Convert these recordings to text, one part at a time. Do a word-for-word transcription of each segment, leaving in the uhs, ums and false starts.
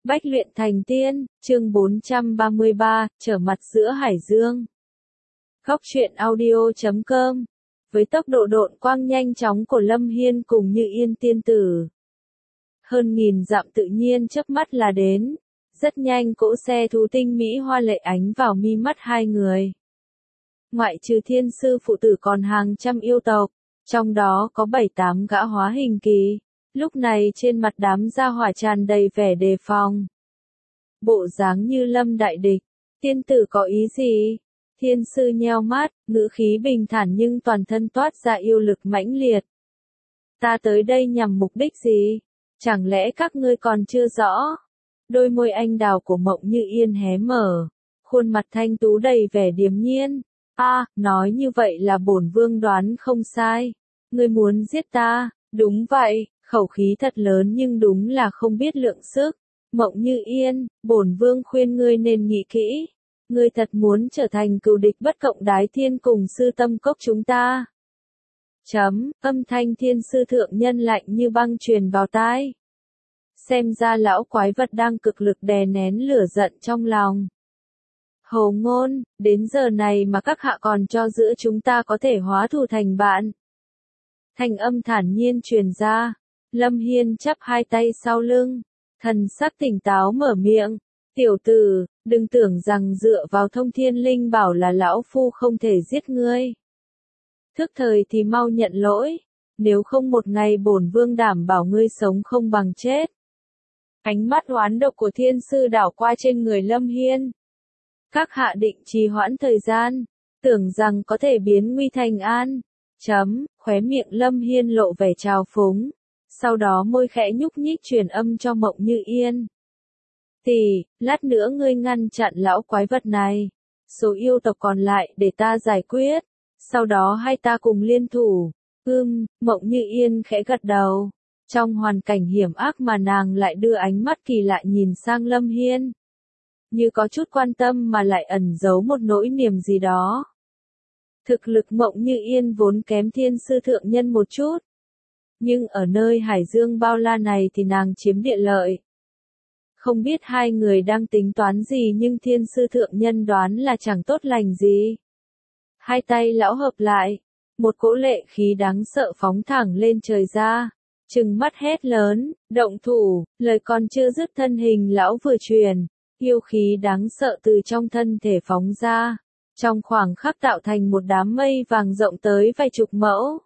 Bách luyện thành tiên, chương bốn trăm ba mươi ba, trở mặt giữa hải dương. Góc truyện audio chấm com. Với tốc độ độn quang nhanh chóng của Lâm Hiên cùng Như Yên tiên tử, hơn nghìn dặm tự nhiên chớp mắt là đến. Rất nhanh cỗ xe thú tinh mỹ hoa lệ ánh vào mi mắt hai người. Ngoại trừ thiên sư phụ tử còn hàng trăm yêu tộc, trong đó có bảy tám gã hóa hình kỳ. Lúc này trên mặt đám gia hỏa tràn đầy vẻ đề phòng. Bộ dáng như lâm đại địch, tiên tử có ý gì? Thiên sư nheo mắt, ngữ khí bình thản nhưng toàn thân toát ra yêu lực mãnh liệt. Ta tới đây nhằm mục đích gì? Chẳng lẽ các ngươi còn chưa rõ? Đôi môi anh đào của Mộng Như Yên hé mở, khuôn mặt thanh tú đầy vẻ điềm nhiên. A, à, nói như vậy là bổn vương đoán không sai. Ngươi muốn giết ta? Đúng vậy. Khẩu khí thật lớn nhưng đúng là không biết lượng sức. Mộng Như Yên, bổn vương khuyên ngươi nên nghĩ kỹ. Ngươi thật muốn trở thành cừu địch bất cộng đái thiên cùng sư tâm cốc chúng ta. Chấm, âm thanh thiên sư thượng nhân lạnh như băng truyền vào tai. Xem ra lão quái vật đang cực lực đè nén lửa giận trong lòng. Hồ ngôn, đến giờ này mà các hạ còn cho giữa chúng ta có thể hóa thù thành bạn. Thanh âm thản nhiên truyền ra. Lâm Hiên chắp hai tay sau lưng, thần sắc tỉnh táo mở miệng. Tiểu tử, đừng tưởng rằng dựa vào thông thiên linh bảo là lão phu không thể giết ngươi. Thức thời thì mau nhận lỗi, nếu không một ngày bổn vương đảm bảo ngươi sống không bằng chết. Ánh mắt oán độc của thiên sư đảo qua trên người Lâm Hiên. Các hạ định trì hoãn thời gian, tưởng rằng có thể biến nguy thành an. Chấm, khóe miệng Lâm Hiên lộ vẻ trào phúng. Sau đó môi khẽ nhúc nhích truyền âm cho Mộng Như Yên. Tỷ, lát nữa ngươi ngăn chặn lão quái vật này. Số yêu tộc còn lại để ta giải quyết. Sau đó hai ta cùng liên thủ. Ưm, Mộng Như Yên khẽ gật đầu. Trong hoàn cảnh hiểm ác mà nàng lại đưa ánh mắt kỳ lạ nhìn sang Lâm Hiên. Như có chút quan tâm mà lại ẩn giấu một nỗi niềm gì đó. Thực lực Mộng Như Yên vốn kém thiên sư thượng nhân một chút. Nhưng ở nơi hải dương bao la này thì nàng chiếm địa lợi. Không biết hai người đang tính toán gì nhưng thiên sư thượng nhân đoán là chẳng tốt lành gì. Hai tay lão hợp lại, một cỗ lệ khí đáng sợ phóng thẳng lên trời ra, trừng mắt hét lớn, động thủ, lời còn chưa dứt thân hình lão vừa truyền, yêu khí đáng sợ từ trong thân thể phóng ra, trong khoảng khắc tạo thành một đám mây vàng rộng tới vài chục mẫu.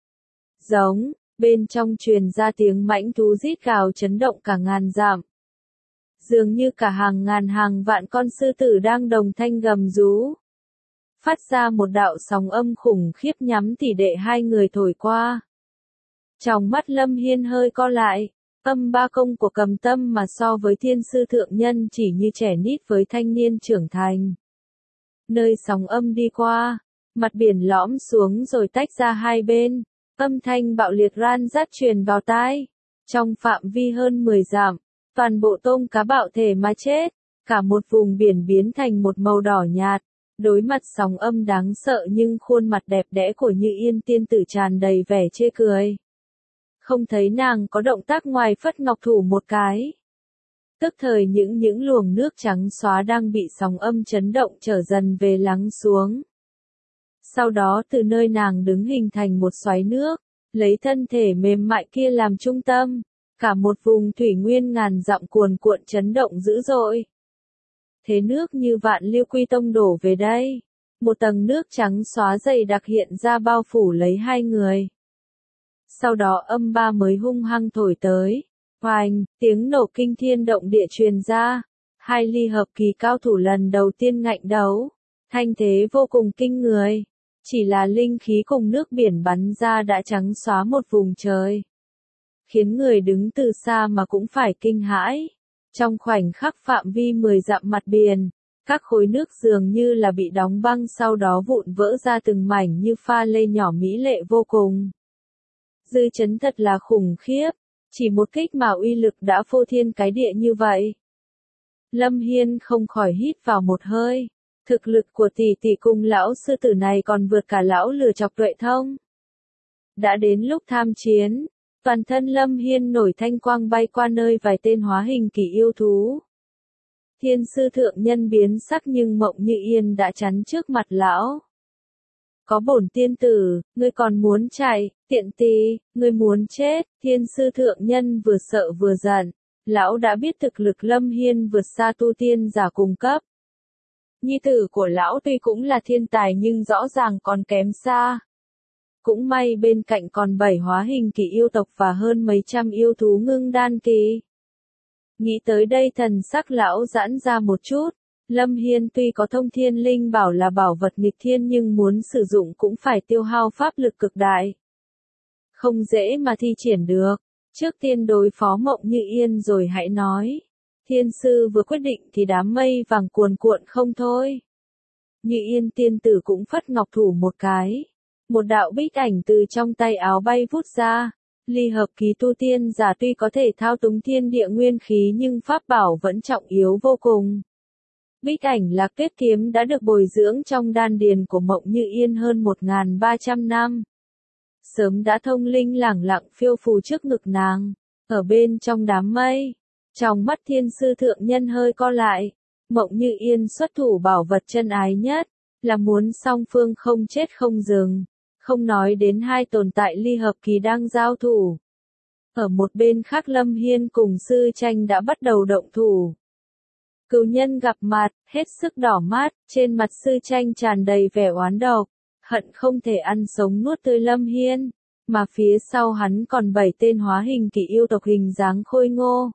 Giống. Bên trong truyền ra tiếng mãnh thú rít gào chấn động cả ngàn dặm. Dường như cả hàng ngàn hàng vạn con sư tử đang đồng thanh gầm rú. Phát ra một đạo sóng âm khủng khiếp nhắm tỉ đệ hai người thổi qua. Trong mắt Lâm Hiên hơi co lại, âm ba công của Cầm Tâm mà so với thiên sư thượng nhân chỉ như trẻ nít với thanh niên trưởng thành. Nơi sóng âm đi qua, mặt biển lõm xuống rồi tách ra hai bên. Âm thanh bạo liệt ran rát truyền vào tai. Trong phạm vi hơn mười dặm, toàn bộ tôm cá bạo thể mà chết. Cả một vùng biển biến thành một màu đỏ nhạt. Đối mặt sóng âm đáng sợ nhưng khuôn mặt đẹp đẽ của Như Yên tiên tử tràn đầy vẻ chê cười. Không thấy nàng có động tác ngoài phất ngọc thủ một cái. Tức thời những những luồng nước trắng xóa đang bị sóng âm chấn động trở dần về lắng xuống. Sau đó từ nơi nàng đứng hình thành một xoáy nước, lấy thân thể mềm mại kia làm trung tâm, cả một vùng thủy nguyên ngàn dặm cuồn cuộn chấn động dữ dội. Thế nước như vạn lưu quy tông đổ về đây, một tầng nước trắng xóa dày đặc hiện ra bao phủ lấy hai người. Sau đó âm ba mới hung hăng thổi tới, oanh, tiếng nổ kinh thiên động địa truyền ra, hai ly hợp kỳ cao thủ lần đầu tiên ngạnh đấu, thanh thế vô cùng kinh người. Chỉ là linh khí cùng nước biển bắn ra đã trắng xóa một vùng trời. Khiến người đứng từ xa mà cũng phải kinh hãi. Trong khoảnh khắc phạm vi mười dặm mặt biển, các khối nước dường như là bị đóng băng sau đó vụn vỡ ra từng mảnh như pha lê nhỏ mỹ lệ vô cùng. Dư chấn thật là khủng khiếp, chỉ một kích mà uy lực đã phô thiên cái địa như vậy. Lâm Hiên không khỏi hít vào một hơi. Thực lực của tỷ tỷ cùng lão sư tử này còn vượt cả lão lừa chọc tuệ thông. Đã đến lúc tham chiến, Toàn thân Lâm Hiên nổi thanh quang bay qua nơi vài tên hóa hình kỳ yêu thú. Thiên sư thượng nhân biến sắc nhưng Mộng Như Yên đã chắn trước mặt lão. Có bổn tiên tử, ngươi còn muốn chạy, tiện tì, ngươi muốn chết, thiên sư thượng nhân vừa sợ vừa giận. Lão đã biết thực lực Lâm Hiên vượt xa tu tiên giả cùng cấp. Nhi tử của lão tuy cũng là thiên tài nhưng rõ ràng còn kém xa. Cũng may bên cạnh còn bảy hóa hình kỳ yêu tộc và hơn mấy trăm yêu thú ngưng đan kỳ. Nghĩ tới đây thần sắc lão giãn ra một chút. Lâm Hiên tuy có thông thiên linh bảo là bảo vật nghịch thiên nhưng muốn sử dụng cũng phải tiêu hao pháp lực cực đại. Không dễ mà thi triển được. Trước tiên đối phó Mộng Như Yên rồi hãy nói. Thiên sư vừa quyết định thì đám mây vàng cuồn cuộn không thôi. Như Yên tiên tử cũng phất ngọc thủ một cái. Một đạo bích ảnh từ trong tay áo bay vút ra. Ly hợp ký tu tiên giả tuy có thể thao túng thiên địa nguyên khí nhưng pháp bảo vẫn trọng yếu vô cùng. Bích ảnh là kết kiếm đã được bồi dưỡng trong đan điền của Mộng Như Yên hơn một nghìn ba trăm năm. Sớm đã thông linh lẳng lặng phiêu phù trước ngực nàng, ở bên trong đám mây. Trong mắt thiên sư thượng nhân hơi co lại, Mộng Như Yên xuất thủ bảo vật chân ái nhất, là muốn song phương không chết không dừng, không nói đến hai tồn tại ly hợp kỳ đang giao thủ. Ở một bên khác Lâm Hiên cùng sư tranh đã bắt đầu động thủ. Cừu nhân gặp mặt, hết sức đỏ mắt, trên mặt sư tranh tràn đầy vẻ oán độc, hận không thể ăn sống nuốt tươi Lâm Hiên, mà phía sau hắn còn bảy tên hóa hình kỳ yêu tộc hình dáng khôi ngô.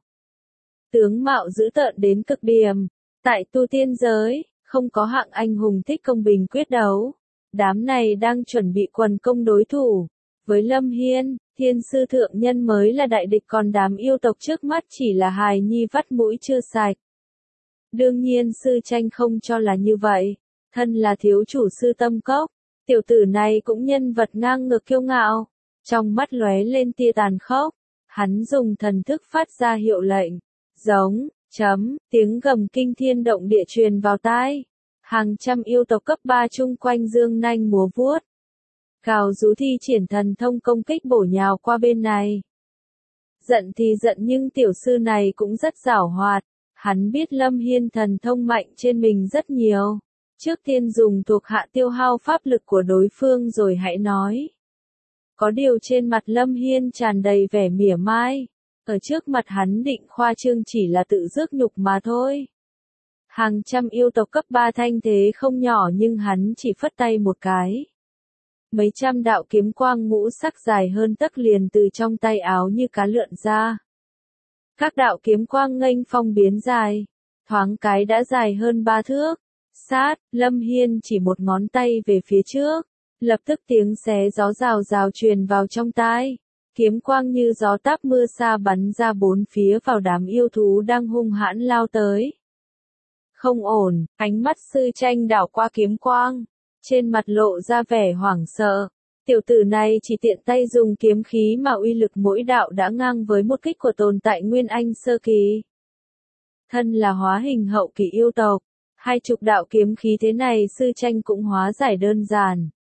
Tướng mạo dữ tợn đến cực điểm, tại tu tiên giới, không có hạng anh hùng thích công bình quyết đấu. Đám này đang chuẩn bị quần công đối thủ. Với Lâm Hiên, thiên sư thượng nhân mới là đại địch còn đám yêu tộc trước mắt chỉ là hài nhi vắt mũi chưa sạch. Đương nhiên sư tranh không cho là như vậy. Thân là thiếu chủ sư tâm cốc, tiểu tử này cũng nhân vật ngang ngược kiêu ngạo. Trong mắt lóe lên tia tàn khốc, hắn dùng thần thức phát ra hiệu lệnh. Giống, chấm, tiếng gầm kinh thiên động địa truyền vào tai. Hàng trăm yêu tộc cấp ba chung quanh dương nanh múa vuốt. Cào rú thi triển thần thông công kích bổ nhào qua bên này. Giận thì giận nhưng tiểu sư này cũng rất giảo hoạt. Hắn biết Lâm Hiên thần thông mạnh trên mình rất nhiều. Trước tiên dùng thuộc hạ tiêu hao pháp lực của đối phương rồi hãy nói. Có điều trên mặt Lâm Hiên tràn đầy vẻ mỉa mai. Ở trước mặt hắn định khoa trương chỉ là tự rước nhục mà thôi. Hàng trăm yêu tộc cấp ba thanh thế không nhỏ nhưng hắn chỉ phất tay một cái. Mấy trăm đạo kiếm quang ngũ sắc dài hơn tấc liền từ trong tay áo như cá lượn ra. Các đạo kiếm quang nghênh phong biến dài, thoáng cái đã dài hơn ba thước. Sát, Lâm Hiên chỉ một ngón tay về phía trước, lập tức tiếng xé gió rào rào truyền vào trong tai. Kiếm quang như gió táp mưa sa bắn ra bốn phía vào đám yêu thú đang hung hãn lao tới. Không ổn, ánh mắt sư tranh đảo qua kiếm quang, trên mặt lộ ra vẻ hoảng sợ. Tiểu tử này chỉ tiện tay dùng kiếm khí mà uy lực mỗi đạo đã ngang với một kích của tồn tại Nguyên Anh sơ kỳ. Thân là hóa hình hậu kỳ yêu tộc, hai chục đạo kiếm khí thế này sư tranh cũng hóa giải đơn giản.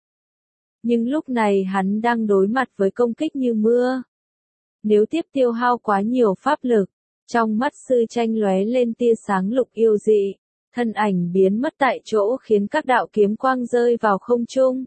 Nhưng lúc này hắn đang đối mặt với công kích như mưa. Nếu tiếp tiêu hao quá nhiều pháp lực, trong mắt sư tranh lóe lên tia sáng lục yêu dị, thân ảnh biến mất tại chỗ khiến các đạo kiếm quang rơi vào không trung.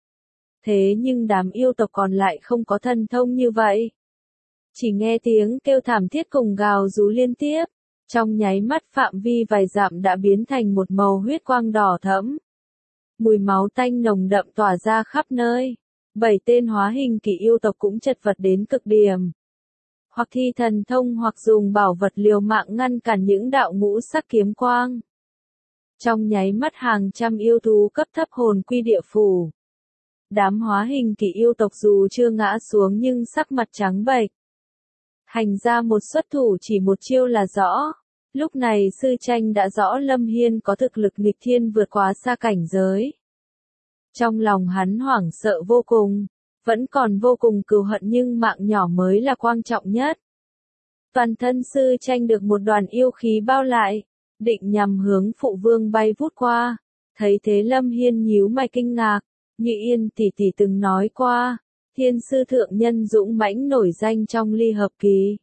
Thế nhưng đám yêu tộc còn lại không có thần thông như vậy. Chỉ nghe tiếng kêu thảm thiết cùng gào rú liên tiếp, trong nháy mắt phạm vi vài dặm đã biến thành một màu huyết quang đỏ thẫm. Mùi máu tanh nồng đậm tỏa ra khắp nơi. Bảy tên hóa hình kỳ yêu tộc cũng chật vật đến cực điểm. Hoặc thi thần thông hoặc dùng bảo vật liều mạng ngăn cản những đạo ngũ sắc kiếm quang. Trong nháy mắt hàng trăm yêu thú cấp thấp hồn quy địa phủ. Đám hóa hình kỳ yêu tộc dù chưa ngã xuống nhưng sắc mặt trắng bệch. Hành ra một xuất thủ chỉ một chiêu là rõ. Lúc này sư tranh đã rõ Lâm Hiên có thực lực nghịch thiên vượt quá xa cảnh giới. Trong lòng hắn hoảng sợ vô cùng, vẫn còn vô cùng cừu hận nhưng mạng nhỏ mới là quan trọng nhất. Toàn thân sư tranh được một đoàn yêu khí bao lại, định nhằm hướng phụ vương bay vút qua. Thấy thế Lâm Hiên nhíu mày kinh ngạc, Như Yên tỷ tỷ từng nói qua, Thiên sư thượng nhân dũng mãnh nổi danh trong ly hợp kỳ.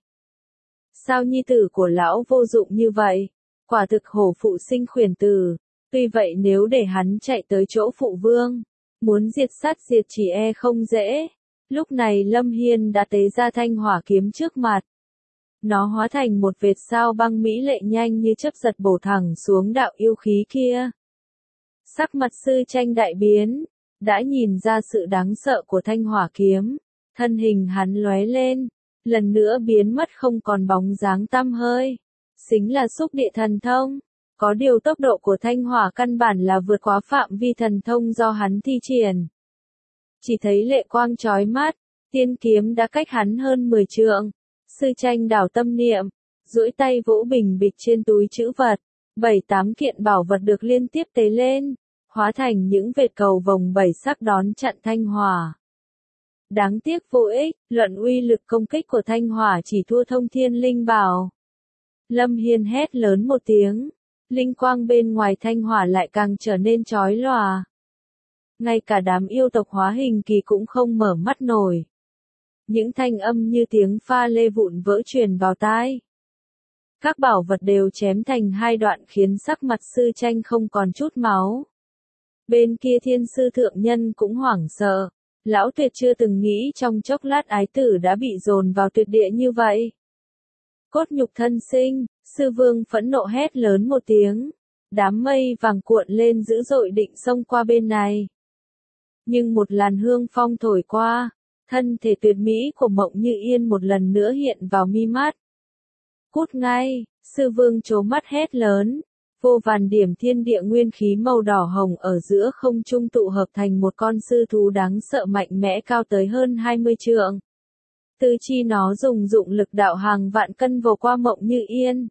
Sao nhi tử của lão vô dụng như vậy? Quả thực hổ phụ sinh khuyển tử. Tuy vậy nếu để hắn chạy tới chỗ phụ vương, muốn diệt sát diệt chỉ e không dễ. Lúc này Lâm Hiên đã tế ra thanh hỏa kiếm trước mặt. Nó hóa thành một vệt sao băng mỹ lệ nhanh như chớp giật bổ thẳng xuống đạo yêu khí kia. Sắc mặt sư tranh đại biến, đã nhìn ra sự đáng sợ của thanh hỏa kiếm. Thân hình hắn lóe lên, lần nữa biến mất không còn bóng dáng tăm hơi. Chính là xúc địa thần thông. Có điều tốc độ của thanh hỏa căn bản là vượt quá phạm vi thần thông do hắn thi triển. Chỉ thấy lệ quang chói mắt, tiên kiếm đã cách hắn hơn mười trượng. Sư tranh đảo tâm niệm, duỗi tay vỗ bình bịch trên túi trữ vật. Bảy tám kiện bảo vật được liên tiếp tế lên, hóa thành những vệt cầu vồng bảy sắc đón chặn thanh hỏa. Đáng tiếc vô ích, luận uy lực công kích của thanh hỏa chỉ thua thông thiên linh bảo. Lâm Hiên hét lớn một tiếng, linh quang bên ngoài thanh hỏa lại càng trở nên chói lòa. Ngay cả đám yêu tộc hóa hình kỳ cũng không mở mắt nổi. Những thanh âm như tiếng pha lê vụn vỡ truyền vào tai. Các bảo vật đều chém thành hai đoạn khiến sắc mặt sư tranh không còn chút máu. Bên kia thiên sư thượng nhân cũng hoảng sợ. Lão tuyệt chưa từng nghĩ trong chốc lát ái tử đã bị dồn vào tuyệt địa như vậy. Cốt nhục thân sinh, sư vương phẫn nộ hét lớn một tiếng. Đám mây vàng cuộn lên dữ dội định xông qua bên này. Nhưng một làn hương phong thổi qua, thân thể tuyệt mỹ của Mộng Như Yên một lần nữa hiện vào mi mắt. Cút ngay, sư vương trố mắt hét lớn. Vô vàn điểm thiên địa nguyên khí màu đỏ hồng ở giữa không trung tụ hợp thành một con sư thú đáng sợ mạnh mẽ cao tới hơn hai mươi trượng. Tư chi nó dùng dụng lực đạo hàng vạn cân vồ qua Mộng Như Yên.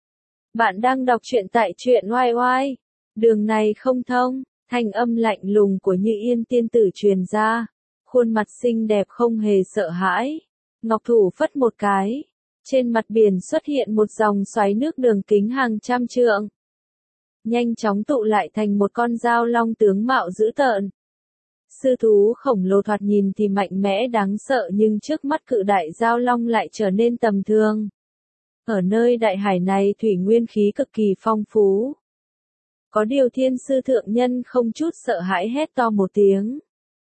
Bạn đang đọc truyện tại truyện oai oai. Đường này không thông, thanh âm lạnh lùng của Như Yên tiên tử truyền ra. Khuôn mặt xinh đẹp không hề sợ hãi. Ngọc thủ phất một cái. Trên mặt biển xuất hiện một dòng xoáy nước đường kính hàng trăm trượng. Nhanh chóng tụ lại thành một con dao long tướng mạo dữ tợn. Sư thú khổng lồ thoạt nhìn thì mạnh mẽ đáng sợ nhưng trước mắt cự đại dao long lại trở nên tầm thường. Ở nơi đại hải này thủy nguyên khí cực kỳ phong phú. Có điều thiên sư thượng nhân không chút sợ hãi hét to một tiếng.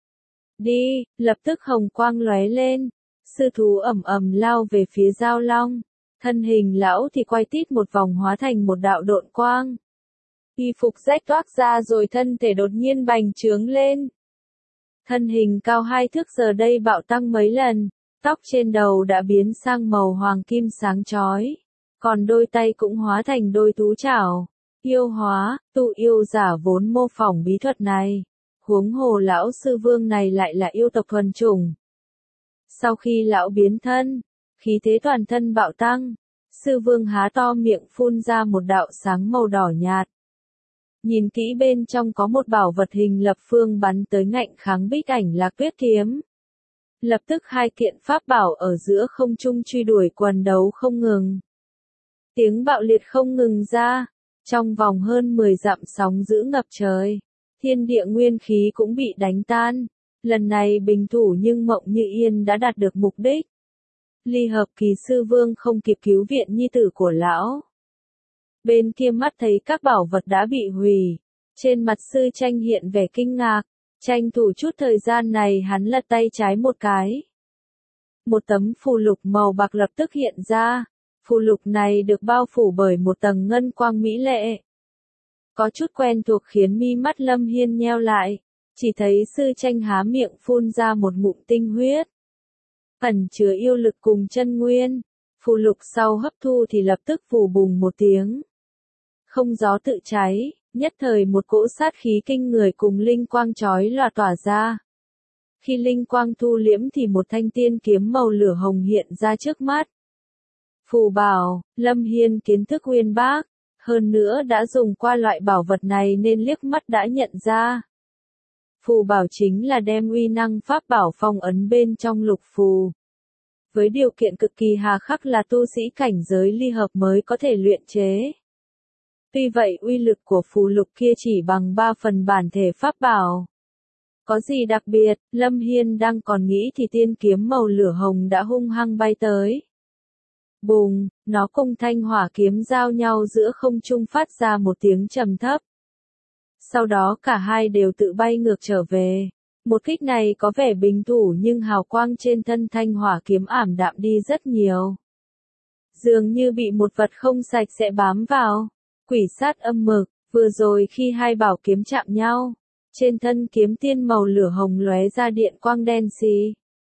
Đi, lập tức hồng quang lóe lên. Sư thú ầm ầm lao về phía dao long. Thân hình lão thì quay tít một vòng hóa thành một đạo độn quang. Y phục rách toác ra rồi thân thể đột nhiên bành trướng lên. Thân hình cao hai thước giờ đây bạo tăng mấy lần, tóc trên đầu đã biến sang màu hoàng kim sáng chói, còn đôi tay cũng hóa thành đôi thú chảo. Yêu hóa, tụ yêu giả vốn mô phỏng bí thuật này, huống hồ lão sư vương này lại là yêu tộc thuần chủng. Sau khi lão biến thân, khí thế toàn thân bạo tăng, sư vương há to miệng phun ra một đạo sáng màu đỏ nhạt. Nhìn kỹ bên trong có một bảo vật hình lập phương bắn tới ngạnh kháng bích ảnh Lạc Tuyết kiếm. Lập tức hai kiện pháp bảo ở giữa không trung truy đuổi quần đấu không ngừng. Tiếng bạo liệt không ngừng ra, trong vòng hơn mười dặm sóng dữ ngập trời. Thiên địa nguyên khí cũng bị đánh tan. Lần này bình thủ nhưng Mộng Như Yên đã đạt được mục đích. Ly hợp kỳ sư vương không kịp cứu viện nhi tử của lão. Bên kia mắt thấy các bảo vật đã bị hủy. Trên mặt sư tranh hiện vẻ kinh ngạc. Tranh thủ chút thời gian này hắn lật tay trái một cái. Một tấm phù lục màu bạc lập tức hiện ra. Phù lục này được bao phủ bởi một tầng ngân quang mỹ lệ. Có chút quen thuộc khiến mi mắt Lâm Hiên nheo lại. Chỉ thấy sư tranh há miệng phun ra một ngụm tinh huyết. Ẩn chứa yêu lực cùng chân nguyên. Phù lục sau hấp thu thì lập tức vù bùng một tiếng. Không gió tự cháy, nhất thời một cỗ sát khí kinh người cùng linh quang chói lòa tỏa ra. Khi linh quang thu liễm thì một thanh tiên kiếm màu lửa hồng hiện ra trước mắt. Phù bảo, Lâm Hiên kiến thức uyên bác, hơn nữa đã dùng qua loại bảo vật này nên liếc mắt đã nhận ra. Phù bảo chính là đem uy năng pháp bảo phong ấn bên trong lục phù. Với điều kiện cực kỳ hà khắc là tu sĩ cảnh giới ly hợp mới có thể luyện chế. Tuy vậy uy lực của phù lục kia chỉ bằng ba phần bản thể pháp bảo. Có gì đặc biệt, Lâm Hiên đang còn nghĩ thì tiên kiếm màu lửa hồng đã hung hăng bay tới. Bùng, nó cùng thanh hỏa kiếm giao nhau giữa không trung phát ra một tiếng trầm thấp. Sau đó cả hai đều tự bay ngược trở về. Một kích này có vẻ bình thủ nhưng hào quang trên thân thanh hỏa kiếm ảm đạm đi rất nhiều. Dường như bị một vật không sạch sẽ bám vào. Quỷ sát âm mực, vừa rồi khi hai bảo kiếm chạm nhau, trên thân kiếm tiên màu lửa hồng lóe ra điện quang đen xì.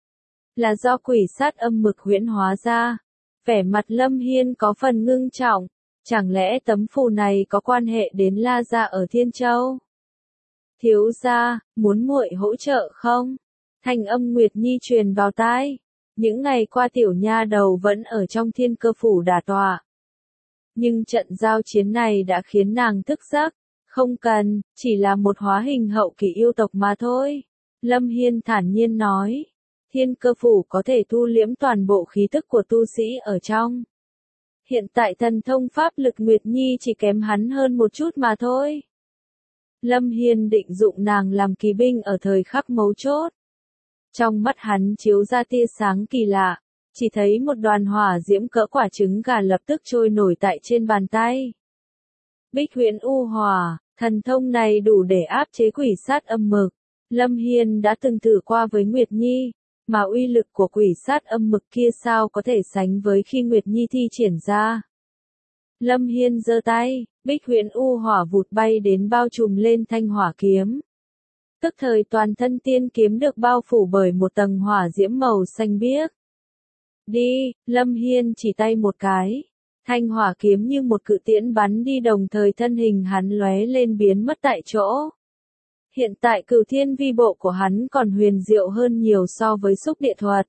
Là do quỷ sát âm mực huyễn hóa ra. Vẻ mặt Lâm Hiên có phần ngưng trọng. Chẳng lẽ tấm phù này có quan hệ đến La gia ở Thiên Châu? Thiếu gia, muốn muội hỗ trợ không? Thanh âm Nguyệt Nhi truyền vào tai. Những ngày qua tiểu nha đầu vẫn ở trong Thiên Cơ phủ đả tọa. Nhưng trận giao chiến này đã khiến nàng thức giấc. Không cần, chỉ là một hóa hình hậu kỳ yêu tộc mà thôi. Lâm Hiên thản nhiên nói. Thiên Cơ phủ có thể thu liễm toàn bộ khí tức của tu sĩ ở trong. Hiện tại thần thông pháp lực Nguyệt Nhi chỉ kém hắn hơn một chút mà thôi. Lâm Hiên định dụng nàng làm kỳ binh ở thời khắc mấu chốt. Trong mắt hắn chiếu ra tia sáng kỳ lạ, chỉ thấy một đoàn hỏa diễm cỡ quả trứng gà lập tức trôi nổi tại trên bàn tay. Bích huyễn u hỏa, thần thông này đủ để áp chế quỷ sát âm mực. Lâm Hiên đã từng thử qua với Nguyệt Nhi, mà uy lực của quỷ sát âm mực kia sao có thể sánh với khi Nguyệt Nhi thi triển ra. Lâm Hiên giơ tay, bích huyễn u hỏa vụt bay đến bao trùm lên thanh hỏa kiếm. Tức thời toàn thân tiên kiếm được bao phủ bởi một tầng hỏa diễm màu xanh biếc. Đi, Lâm Hiên chỉ tay một cái. Thanh hỏa kiếm như một cự tiễn bắn đi, đồng thời thân hình hắn lóe lên biến mất tại chỗ. Hiện tại Cửu Thiên vi bộ của hắn còn huyền diệu hơn nhiều so với xúc địa thuật.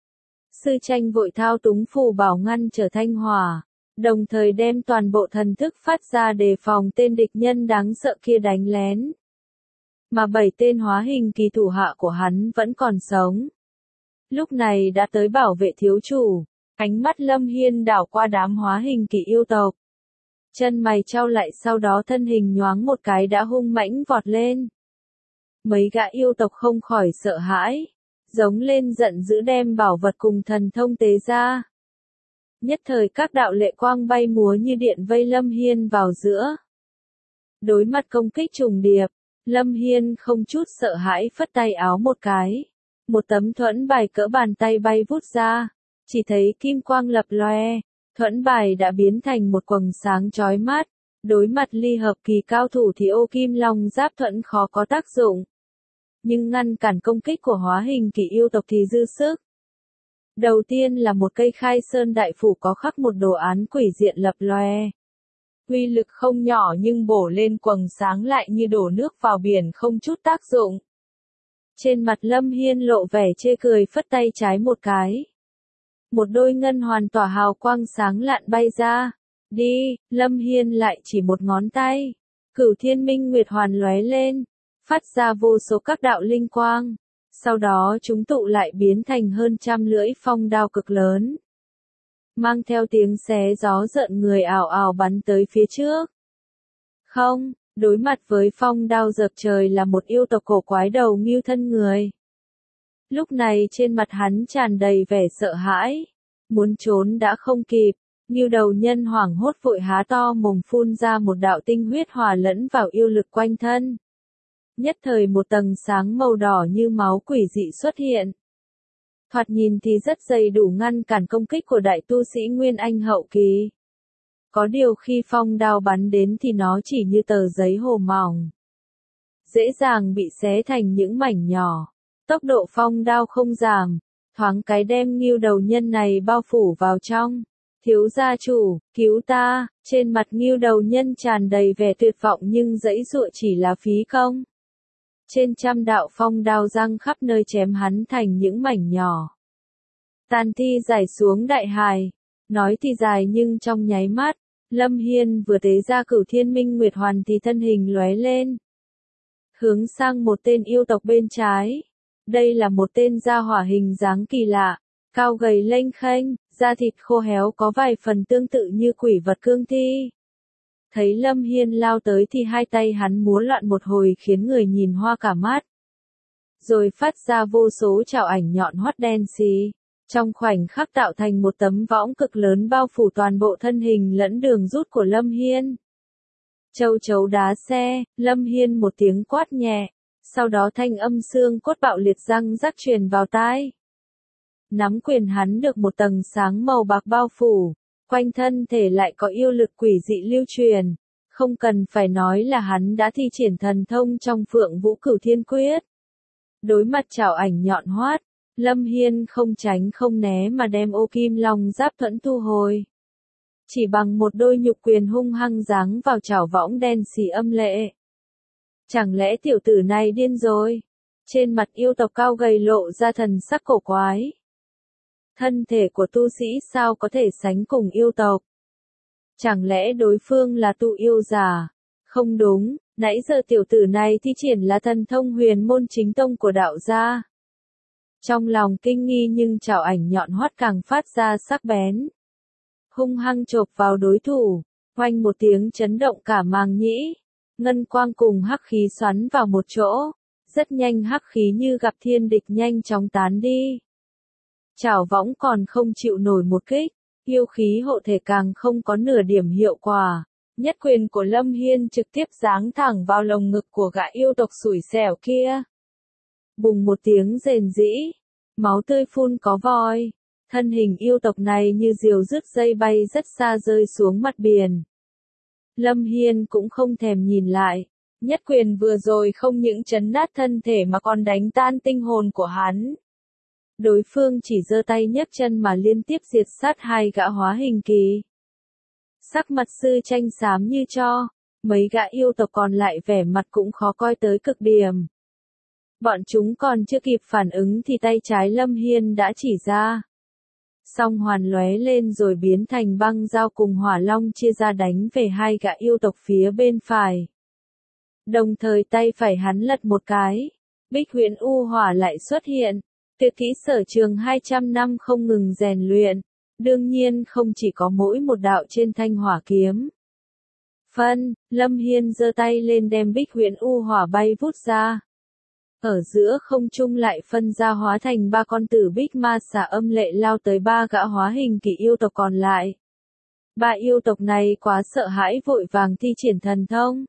Sư tranh vội thao túng phù bảo ngăn trở thanh hỏa, đồng thời đem toàn bộ thần thức phát ra đề phòng tên địch nhân đáng sợ kia đánh lén. Mà bảy tên hóa hình kỳ thủ hạ của hắn vẫn còn sống. Lúc này đã tới bảo vệ thiếu chủ, ánh mắt Lâm Hiên đảo qua đám hóa hình kỳ yêu tộc. Chân mày trao lại, sau đó thân hình nhoáng một cái đã hung mãnh vọt lên. Mấy gã yêu tộc không khỏi sợ hãi, giống lên giận dữ đem bảo vật cùng thần thông tế ra. Nhất thời các đạo lệ quang bay múa như điện vây Lâm Hiên vào giữa. Đối mặt công kích trùng điệp, Lâm Hiên không chút sợ hãi phất tay áo một cái. Một tấm thuẫn bài cỡ bàn tay bay vút ra, chỉ thấy kim quang lập loe, thuẫn bài đã biến thành một quầng sáng chói mắt. Đối mặt ly hợp kỳ cao thủ thì ô kim long giáp thuẫn khó có tác dụng. Nhưng ngăn cản công kích của hóa hình kỳ yêu tộc thì dư sức. Đầu tiên là một cây khai sơn đại phủ có khắc một đồ án quỷ diện lập loe. Uy lực không nhỏ nhưng bổ lên quầng sáng lại như đổ nước vào biển không chút tác dụng. Trên mặt Lâm Hiên lộ vẻ chê cười phất tay trái một cái. Một đôi ngân hoàn tỏa hào quang sáng lạn bay ra. Đi, Lâm Hiên lại chỉ một ngón tay. Cửu Thiên Minh Nguyệt hoàn lóe lên, phát ra vô số các đạo linh quang. Sau đó chúng tụ lại biến thành hơn trăm lưỡi phong đao cực lớn. Mang theo tiếng xé gió rợn người ảo ảo bắn tới phía trước. Không, đối mặt với phong đao dập trời là một yêu tộc cổ quái đầu ngưu thân người. Lúc này trên mặt hắn tràn đầy vẻ sợ hãi. Muốn trốn đã không kịp. Ngưu đầu nhân hoảng hốt vội há to mồm phun ra một đạo tinh huyết hòa lẫn vào yêu lực quanh thân. Nhất thời một tầng sáng màu đỏ như máu quỷ dị xuất hiện. Thoạt nhìn thì rất dày đủ ngăn cản công kích của đại tu sĩ Nguyên Anh hậu kỳ. Có điều khi phong đao bắn đến thì nó chỉ như tờ giấy hồ mỏng. Dễ dàng bị xé thành những mảnh nhỏ. Tốc độ phong đao không giảm, thoáng cái đem ngưu đầu nhân này bao phủ vào trong. Thiếu gia chủ, cứu ta, trên mặt ngưu đầu nhân tràn đầy vẻ tuyệt vọng nhưng dãy dụa chỉ là phí công. Trên trăm đạo phong đao răng khắp nơi chém hắn thành những mảnh nhỏ. Tàn thi giải xuống đại hải, nói thì dài nhưng trong nháy mắt, Lâm Hiên vừa tế ra Cửu Thiên Minh Nguyệt hoàn thì thân hình lóe lên. Hướng sang một tên yêu tộc bên trái. Đây là một tên gia hỏa hình dáng kỳ lạ, cao gầy lênh khênh, da thịt khô héo có vài phần tương tự như quỷ vật cương thi. Thấy Lâm Hiên lao tới thì hai tay hắn múa loạn một hồi khiến người nhìn hoa cả mắt. rồi phát ra vô số chảo ảnh nhọn hoắt đen xì. Trong khoảnh khắc tạo thành một tấm võng cực lớn bao phủ toàn bộ thân hình lẫn đường rút của Lâm Hiên. Châu chấu đá xe, Lâm Hiên một tiếng quát nhẹ, sau đó thanh âm xương cốt bạo liệt răng rắc truyền vào tai. Nắm quyền hắn được một tầng sáng màu bạc bao phủ, quanh thân thể lại có yêu lực quỷ dị lưu truyền, không cần phải nói là hắn đã thi triển thần thông trong Phượng Vũ Cửu Thiên Quyết. Đối mặt chảo ảnh nhọn hoắt, Lâm Hiên không tránh không né mà đem ô kim long giáp thuẫn thu hồi. Chỉ bằng một đôi nhục quyền hung hăng giáng vào chảo võng đen xì âm lệ. Chẳng lẽ tiểu tử này điên rồi? Trên mặt yêu tộc cao gầy lộ ra thần sắc cổ quái. Thân thể của tu sĩ sao có thể sánh cùng yêu tộc? Chẳng lẽ đối phương là tu yêu giả? Không đúng, nãy giờ tiểu tử này thi triển là thần thông huyền môn chính tông của đạo gia. Trong lòng kinh nghi nhưng chảo ảnh nhọn hoắt càng phát ra sắc bén. Hung hăng chộp vào đối thủ, oanh một tiếng chấn động cả màng nhĩ. Ngân quang cùng hắc khí xoắn vào một chỗ, rất nhanh hắc khí như gặp thiên địch nhanh chóng tán đi. Chảo võng còn không chịu nổi một kích, yêu khí hộ thể càng không có nửa điểm hiệu quả. Nhất quyền của Lâm Hiên trực tiếp giáng thẳng vào lồng ngực của gã yêu tộc xủi xẻo kia. Bùng một tiếng rền rĩ, máu tươi phun có voi, thân hình yêu tộc này như diều rứt dây bay rất xa rơi xuống mặt biển. Lâm Hiên cũng không thèm nhìn lại, nhất quyền vừa rồi không những chấn nát thân thể mà còn đánh tan tinh hồn của hắn. Đối phương chỉ giơ tay nhấc chân mà liên tiếp diệt sát hai gã hóa hình kỳ. Sắc mặt Sư Tranh xám như tro, mấy gã yêu tộc còn lại vẻ mặt cũng khó coi tới cực điểm. Bọn chúng còn chưa kịp phản ứng thì tay trái Lâm Hiên đã chỉ ra. Song hoàn lóe lên rồi biến thành băng dao cùng hỏa long chia ra đánh về hai gã yêu tộc phía bên phải. Đồng thời tay phải hắn lật một cái, Bích Huyễn U Hỏa lại xuất hiện. Tuyệt kỹ sở trường hai trăm năm không ngừng rèn luyện, đương nhiên không chỉ có mỗi một đạo trên thanh hỏa kiếm. Phân, Lâm Hiên giơ tay lên đem Bích Huyễn U Hỏa bay vút ra. Ở giữa không trung lại phân ra hóa thành ba con tử bích ma xà âm lệ lao tới ba gã hóa hình kỳ yêu tộc còn lại. Ba yêu tộc này quá sợ hãi vội vàng thi triển thần thông.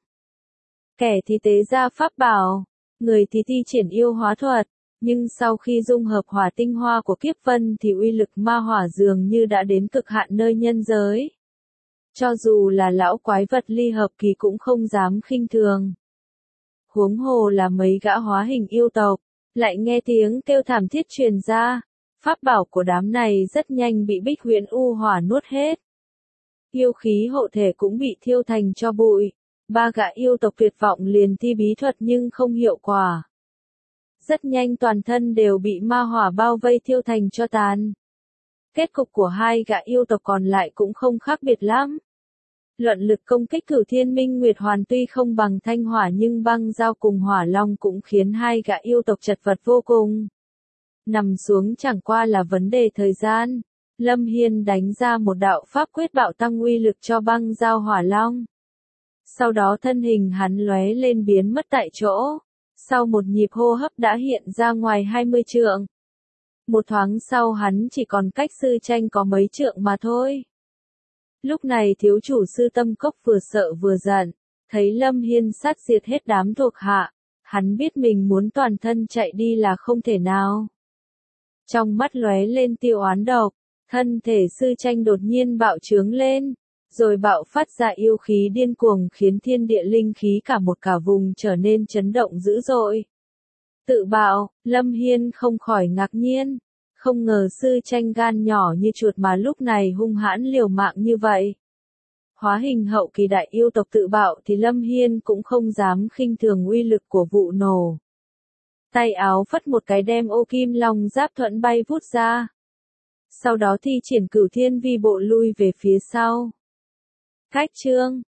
Kẻ thì tế ra pháp bảo, người thì thi triển yêu hóa thuật. Nhưng sau khi dung hợp hỏa tinh hoa của kiếp vân thì uy lực ma hỏa dường như đã đến cực hạn nơi nhân giới. Cho dù là lão quái vật ly hợp kỳ cũng không dám khinh thường. Huống hồ là mấy gã hóa hình yêu tộc, lại nghe tiếng kêu thảm thiết truyền ra. Pháp bảo của đám này rất nhanh bị Bích Huyễn U Hỏa nuốt hết. Yêu khí hộ thể cũng bị thiêu thành tro bụi. Ba gã yêu tộc tuyệt vọng liền thi bí thuật nhưng không hiệu quả. Rất nhanh toàn thân đều bị ma hỏa bao vây thiêu thành tro tàn. Kết cục của hai gã yêu tộc còn lại cũng không khác biệt lắm. Luận lực công kích Cửu Thiên Minh Nguyệt Hoàn tuy không bằng thanh hỏa nhưng băng dao cùng hỏa long cũng khiến hai gã yêu tộc chật vật vô cùng. Nằm xuống chẳng qua là vấn đề thời gian. Lâm Hiên đánh ra một đạo pháp quyết bạo tăng uy lực cho băng dao hỏa long. Sau đó thân hình hắn lóe lên biến mất tại chỗ. Sau một nhịp hô hấp đã hiện ra ngoài hai mươi trượng. Một thoáng sau hắn chỉ còn cách Sư Tranh có mấy trượng mà thôi. Lúc này thiếu chủ Sư Tâm Cốc vừa sợ vừa giận, thấy Lâm Hiên sát diệt hết đám thuộc hạ, hắn biết mình muốn toàn thân chạy đi là không thể nào. Trong mắt lóe lên tiêu oán độc, thân thể Sư Tranh đột nhiên bạo trướng lên, rồi bạo phát ra yêu khí điên cuồng khiến thiên địa linh khí cả một cả vùng trở nên chấn động dữ dội. Tự bạo, Lâm Hiên không khỏi ngạc nhiên, không ngờ Sư Tranh gan nhỏ như chuột mà lúc này hung hãn liều mạng như vậy. Hóa hình hậu kỳ đại yêu tộc tự bạo thì Lâm Hiên cũng không dám khinh thường uy lực của vụ nổ. Tay áo phất một cái đem ô kim long giáp thuẫn bay vút ra. Sau đó thi triển Cửu Thiên Vi bộ lui về phía sau. Cách chương